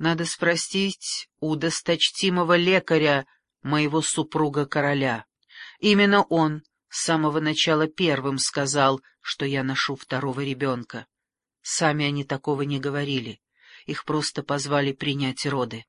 Надо спросить у досточтимого лекаря, моего супруга-короля. Именно он с самого начала первым сказал, что я ношу второго ребенка. Сами они такого не говорили, их просто позвали принять роды.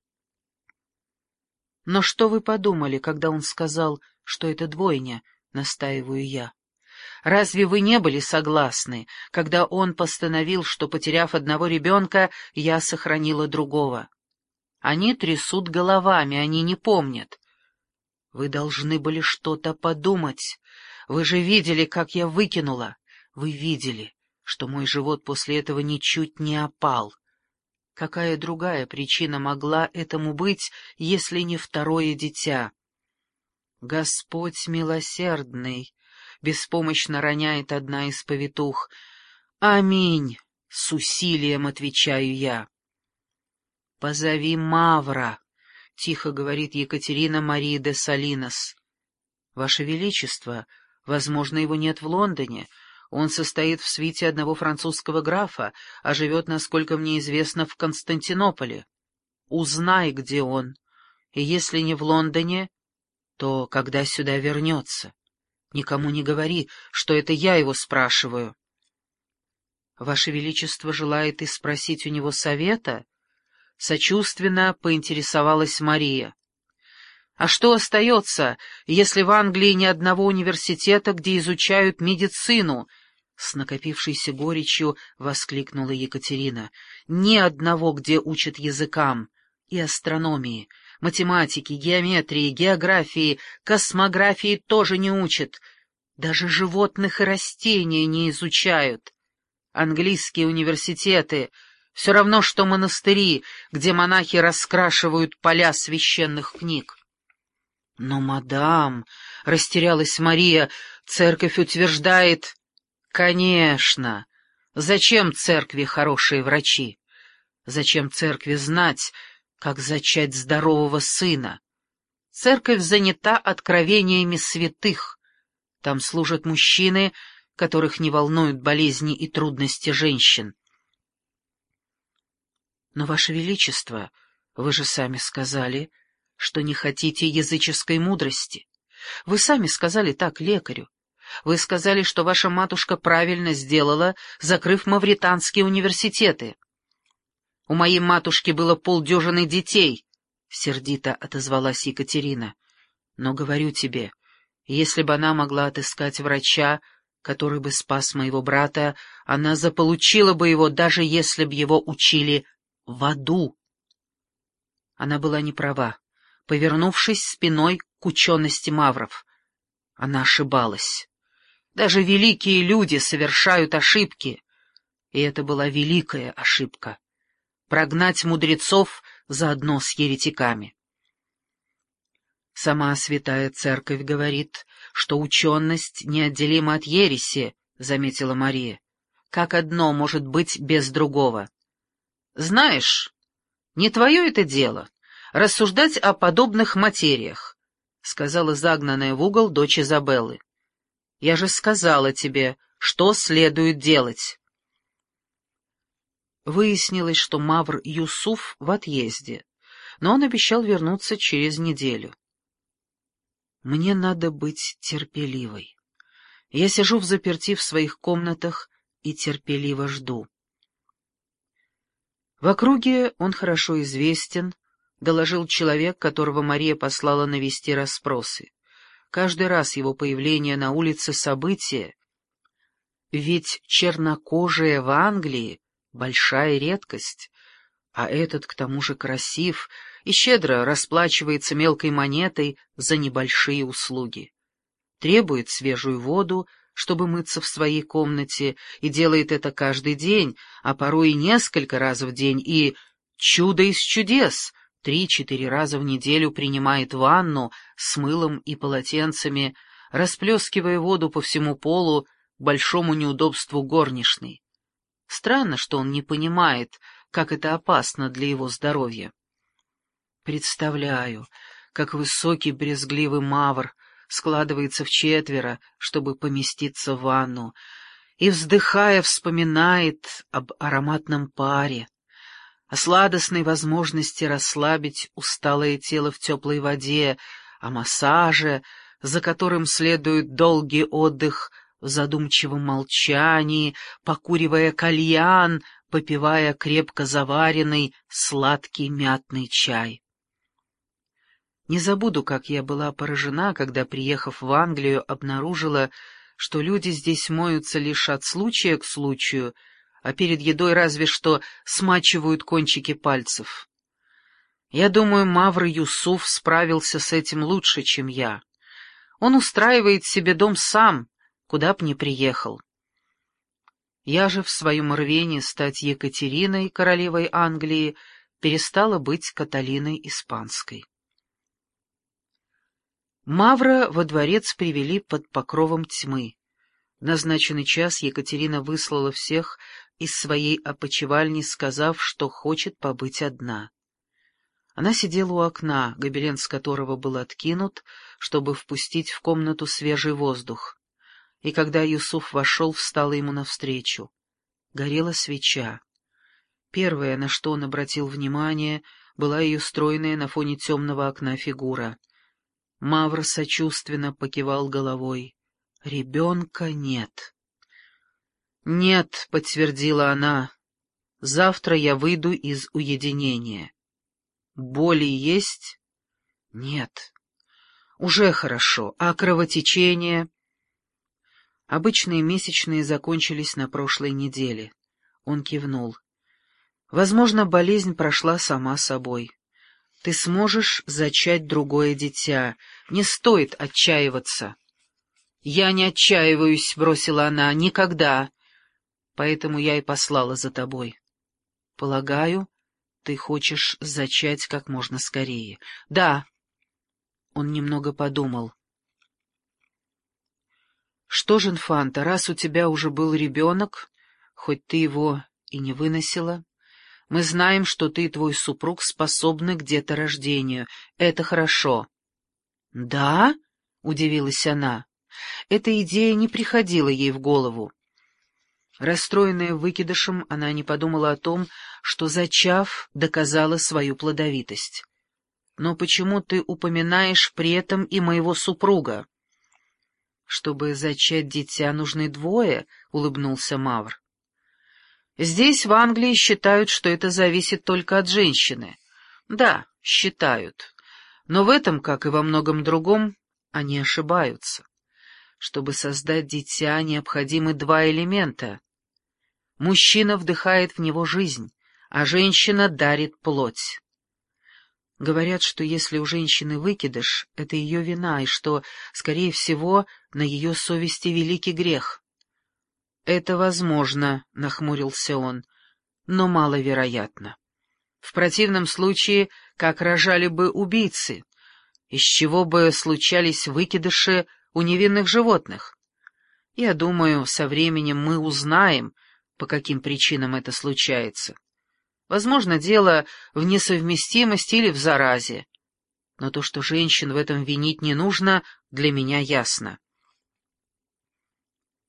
Но что вы подумали, когда он сказал, что это двойня, настаиваю я? Разве вы не были согласны, когда он постановил, что, потеряв одного ребенка, я сохранила другого? Они трясут головами, они не помнят. Вы должны были что-то подумать. Вы же видели, как я выкинула. Вы видели, что мой живот после этого ничуть не опал. Какая другая причина могла этому быть, если не второе дитя? Господь милосердный, беспомощно роняет одна из повитух. Аминь, с усилием отвечаю я. Позови Мавра, тихо говорит Екатерина Мария де Салинос. Ваше Величество, возможно, его нет в Лондоне. Он состоит в свите одного французского графа, а живет, насколько мне известно, в Константинополе. Узнай, где он, и если не в Лондоне, то когда сюда вернется. Никому не говори, что это я его спрашиваю. Ваше Величество желает и спросить у него совета? Сочувственно поинтересовалась Мария. А что остается, если в Англии ни одного университета, где изучают медицину? С накопившейся горечью воскликнула Екатерина. Ни одного, где учат языкам и астрономии, математики, геометрии, географии, космографии тоже не учат. Даже животных и растения не изучают. Английские университеты — все равно, что монастыри, где монахи раскрашивают поля священных книг. «Но, мадам», — растерялась Мария, — «церковь утверждает...» «Конечно. Зачем церкви хорошие врачи? Зачем церкви знать, как зачать здорового сына? Церковь занята откровениями святых. Там служат мужчины, которых не волнуют болезни и трудности женщин». «Но, Ваше Величество, вы же сами сказали, что не хотите языческой мудрости. Вы сами сказали так лекарю. Вы сказали, что ваша матушка правильно сделала, закрыв мавританские университеты». «У моей матушки было полдюжины детей», — сердито отозвалась Екатерина. «Но говорю тебе, если бы она могла отыскать врача, который бы спас моего брата, она заполучила бы его, даже если б его учили в аду». Она была не права, повернувшись спиной к учености мавров. Она ошибалась. Даже великие люди совершают ошибки, и это была великая ошибка — прогнать мудрецов заодно с еретиками. Сама Святая Церковь говорит, что ученость неотделима от ереси, — заметила Мария. Как одно может быть без другого? Знаешь, не твое это дело — рассуждать о подобных материях, — сказала загнанная в угол дочь Изабеллы. Я же сказала тебе, что следует делать. Выяснилось, что мавр Юсуф в отъезде, но он обещал вернуться через неделю. Мне надо быть терпеливой. Я сижу взаперти в своих комнатах и терпеливо жду. В округе он хорошо известен, доложил человек, которого Мария послала навести расспросы. Каждый раз его появление на улице — событие, ведь чернокожие в Англии — большая редкость, а этот к тому же красив и щедро расплачивается мелкой монетой за небольшие услуги. Требует свежую воду, чтобы мыться в своей комнате, и делает это каждый день, а порой и несколько раз в день, и, чудо из чудес, 3-4 раза в неделю принимает ванну с мылом и полотенцами, расплескивая воду по всему полу к большому неудобству горничной. Странно, что он не понимает, как это опасно для его здоровья. Представляю, как высокий брезгливый мавр складывается в четверо, чтобы поместиться в ванну, и, вздыхая, вспоминает об ароматном паре, о сладостной возможности расслабить усталое тело в теплой воде, о массаже, за которым следует долгий отдых в задумчивом молчании, покуривая кальян, попивая крепко заваренный сладкий мятный чай. Не забуду, как я была поражена, когда, приехав в Англию, обнаружила, что люди здесь моются лишь от случая к случаю, а перед едой разве что смачивают кончики пальцев. Я думаю, Мавр Юсуф справился с этим лучше, чем я. Он устраивает себе дом сам, куда б ни приехал. Я же в своем рвении стать Екатериной, королевой Англии, перестала быть Каталиной Испанской. Мавра во дворец привели под покровом тьмы. В назначенный час Екатерина выслала всех из своей опочивальни, сказав, что хочет побыть одна. Она сидела у окна, гобелен с которого был откинут, чтобы впустить в комнату свежий воздух. И когда Юсуф вошел, встала ему навстречу. Горела свеча. Первое, на что он обратил внимание, была ее стройная на фоне темного окна фигура. Мавр сочувственно покивал головой. «Ребенка нет». «Нет», — подтвердила она, — «завтра я выйду из уединения». «Боли есть?» «Нет». «Уже хорошо. А кровотечение?» Обычные месячные закончились на прошлой неделе. Он кивнул. «Возможно, болезнь прошла сама собой. Ты сможешь зачать другое дитя. Не стоит отчаиваться». «Я не отчаиваюсь», — бросила она, — «никогда. Поэтому я и послала за тобой. Полагаю, ты хочешь зачать как можно скорее». «Да». Он немного подумал. «Что ж, инфанта, раз у тебя уже был ребенок, хоть ты его и не выносила, мы знаем, что ты и твой супруг способны к деторождению. Это хорошо». «Да?» — удивилась она. Эта идея не приходила ей в голову. Расстроенная выкидышем, она не подумала о том, что, зачав, доказала свою плодовитость. «Но почему ты упоминаешь при этом и моего супруга?» «Чтобы зачать дитя, нужны двое», — улыбнулся Мавр. «Здесь, в Англии, считают, что это зависит только от женщины». «Да, считают. Но в этом, как и во многом другом, они ошибаются. Чтобы создать дитя, необходимы два элемента. Мужчина вдыхает в него жизнь, а женщина дарит плоть. Говорят, что если у женщины выкидыш, это ее вина, и что, скорее всего, на ее совести великий грех». «Это возможно», — нахмурился он, — «но маловероятно. В противном случае, как рожали бы убийцы, из чего бы случались выкидыши у невинных животных? Я думаю, со временем мы узнаем, по каким причинам это случается. Возможно, дело в несовместимости или в заразе. Но то, что женщин в этом винить не нужно, для меня ясно».